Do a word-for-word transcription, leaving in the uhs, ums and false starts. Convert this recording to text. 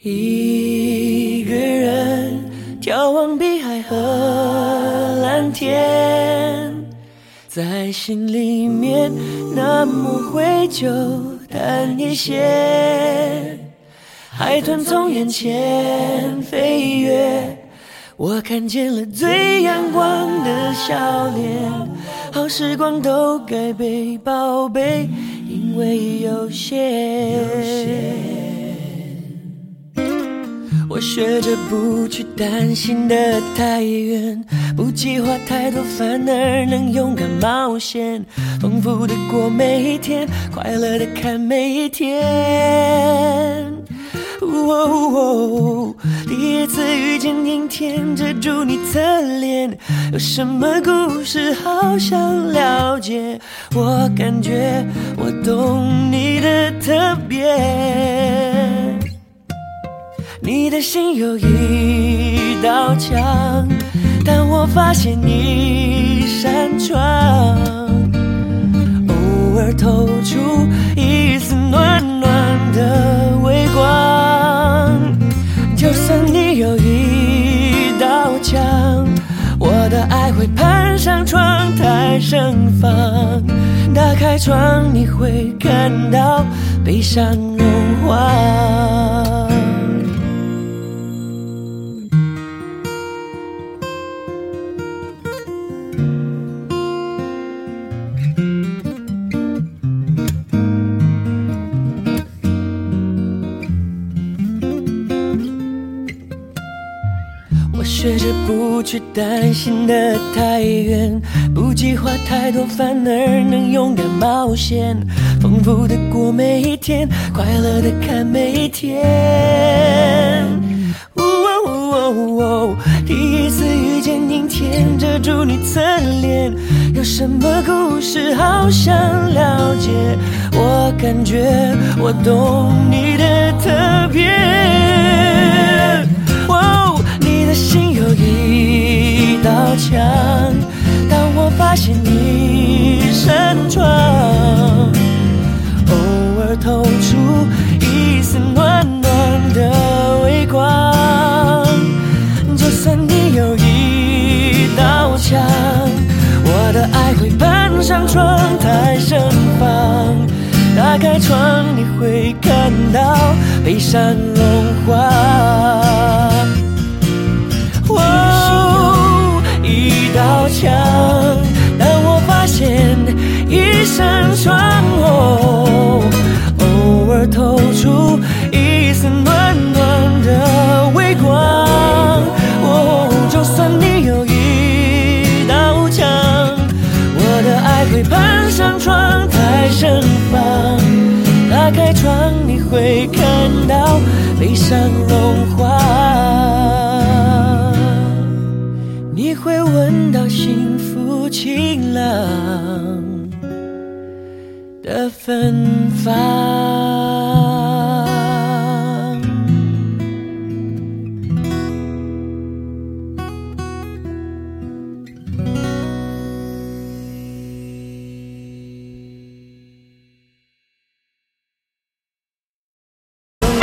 一个人眺望碧海和蓝天，在心里面那么灰就淡一些。海豚从眼前飞跃，我看见了最阳光的笑脸。好时光都该被宝贝，因为有限。我学着不去担心的太远，不计划太多，反而能勇敢冒险，丰富的过每一天，快乐的看每一天。哦哦，第一次遇见阴天，遮住你侧脸，有什么故事好想了解？我感觉我懂你的特别。你的心有一道墙，但我发现一扇窗，偶尔透出一丝暖暖的微光。就算你有一道墙，我的爱会攀上窗台盛放。打开窗，你会看到悲伤融化。学着不去担心的太远，不计划太多，反而能勇敢冒险，丰富的过每一天，快乐的看每一天。哦哦哦，第一次遇见阴天，遮住你侧脸，有什么故事好想了解？我感觉我懂你的特别。哦，你的心有一道墙，当我发现一扇窗，偶尔透出一丝暖暖的微光。就算你有一道墙，我的爱会攀上窗台盛放。打开窗，你会看到悲伤融化。哦，一道墙，当我发现一扇窗，哦，偶尔透出一丝暖暖的微光。哦，就算你有一道墙，我的爱会攀上窗台盛放。打开窗，你会看到悲伤融化。你会闻到幸福晴朗的芬芳。